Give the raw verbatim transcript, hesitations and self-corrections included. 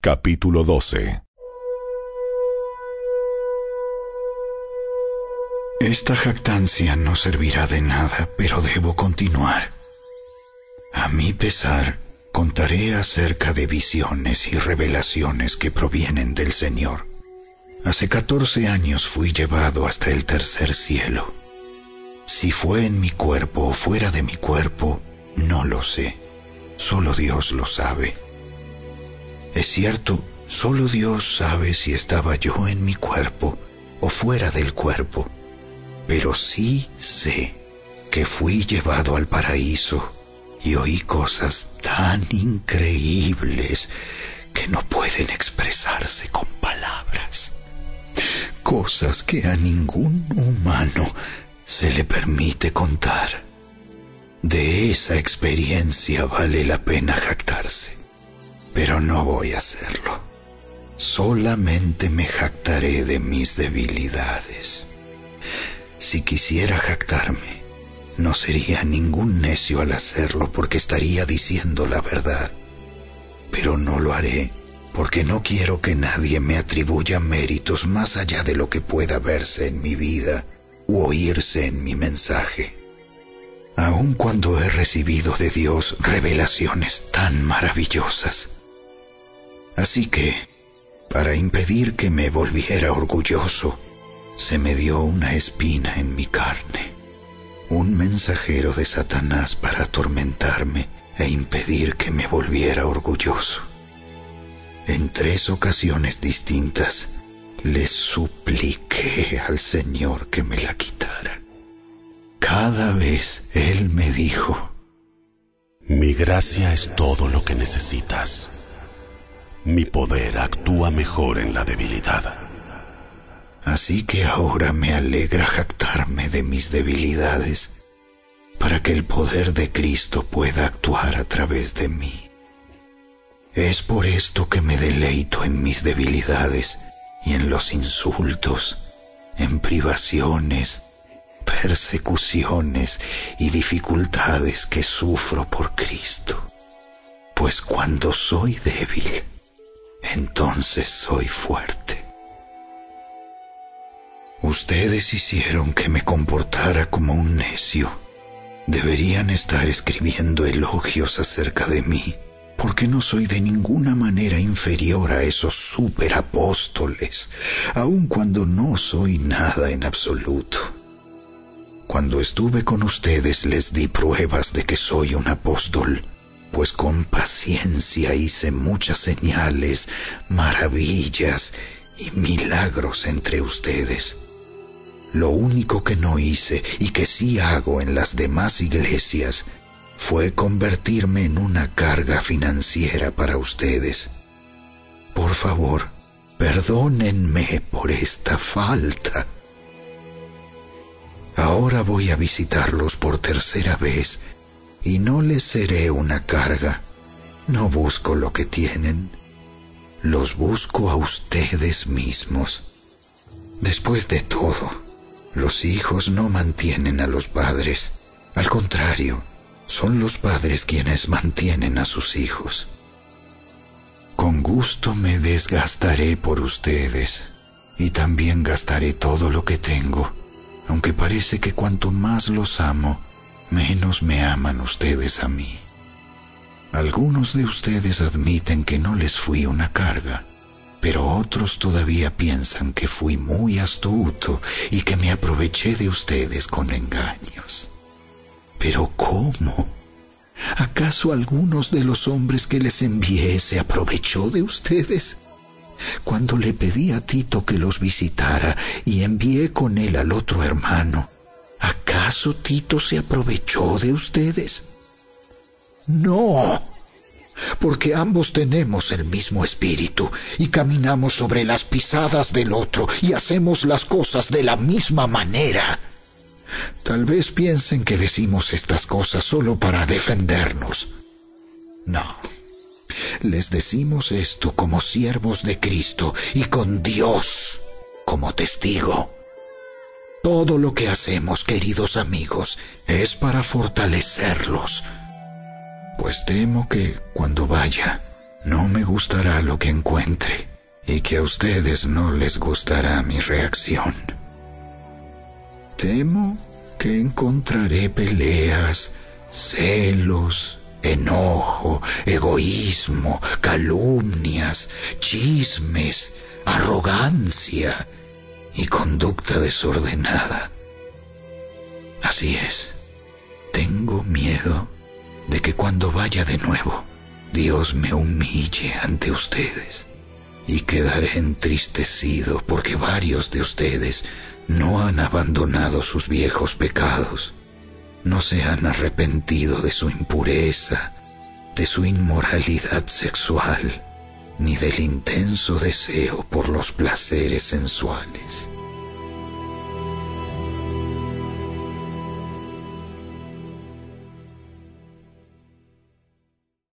Capítulo doce. Esta jactancia no servirá de nada, pero debo continuar. A mi pesar, contaré acerca de visiones y revelaciones que provienen del Señor. Hace catorce años fui llevado hasta el tercer cielo. Si fue en mi cuerpo o fuera de mi cuerpo, no lo sé. Solo Dios lo sabe. Es cierto, solo Dios sabe si estaba yo en mi cuerpo o fuera del cuerpo. Pero sí sé que fui llevado al paraíso y oí cosas tan increíbles que no pueden expresarse con palabras. Cosas que a ningún humano se le permite contar. De esa experiencia vale la pena jactarse, pero no voy a hacerlo. Solamente me jactaré de mis debilidades. Si quisiera jactarme, no sería ningún necio al hacerlo porque estaría diciendo la verdad. Pero no lo haré porque no quiero que nadie me atribuya méritos más allá de lo que pueda verse en mi vida u oírse en mi mensaje. Aun cuando he recibido de Dios revelaciones tan maravillosas. Así que, para impedir que me volviera orgulloso, se me dio una espina en mi carne, un mensajero de Satanás para atormentarme e impedir que me volviera orgulloso. En tres ocasiones distintas le supliqué al Señor que me la quitara. Cada vez Él me dijo: mi gracia es todo lo que necesitas. Mi poder actúa mejor en la debilidad. Así que ahora me alegra jactarme de mis debilidades, para que el poder de Cristo pueda actuar a través de mí. Es por esto que me deleito en mis debilidades y en los insultos, en privaciones, persecuciones y dificultades que sufro por Cristo. Pues cuando soy débil, entonces soy fuerte. Ustedes hicieron que me comportara como un necio. Deberían estar escribiendo elogios acerca de mí, porque no soy de ninguna manera inferior a esos superapóstoles, aun cuando no soy nada en absoluto. Cuando estuve con ustedes les di pruebas de que soy un apóstol, pues con paciencia hice muchas señales, maravillas y milagros entre ustedes. Lo único que no hice y que sí hago en las demás iglesias fue convertirme en una carga financiera para ustedes. Por favor, perdónenme por esta falta. Ahora voy a visitarlos por tercera vez y no les seré una carga. No busco lo que tienen, los busco a ustedes mismos. Después de todo, los hijos no mantienen a los padres. Al contrario, son los padres quienes mantienen a sus hijos. Con gusto me desgastaré por ustedes y también gastaré todo lo que tengo, aunque parece que cuanto más los amo, menos me aman ustedes a mí. Algunos de ustedes admiten que no les fui una carga, pero otros todavía piensan que fui muy astuto y que me aproveché de ustedes con engaños. ¿Pero cómo? ¿Acaso algunos de los hombres que les envié se aprovechó de ustedes? Cuando le pedí a Tito que los visitara y envié con él al otro hermano, ¿acaso Tito se aprovechó de ustedes? No, porque ambos tenemos el mismo espíritu y caminamos sobre las pisadas del otro y hacemos las cosas de la misma manera. Tal vez piensen que decimos estas cosas solo para defendernos. No, les decimos esto como siervos de Cristo y con Dios como testigo. Todo lo que hacemos, queridos amigos, es para fortalecerlos, pues temo que cuando vaya no me gustará lo que encuentre y que a ustedes no les gustará mi reacción. Temo que encontraré peleas, celos, enojo, egoísmo, calumnias, chismes, arrogancia y conducta desordenada. Así es, tengo miedo de que cuando vaya de nuevo, Dios me humille ante ustedes y quedaré entristecido porque varios de ustedes no han abandonado sus viejos pecados, no se han arrepentido de su impureza, de su inmoralidad sexual, ni del intenso deseo por los placeres sensuales.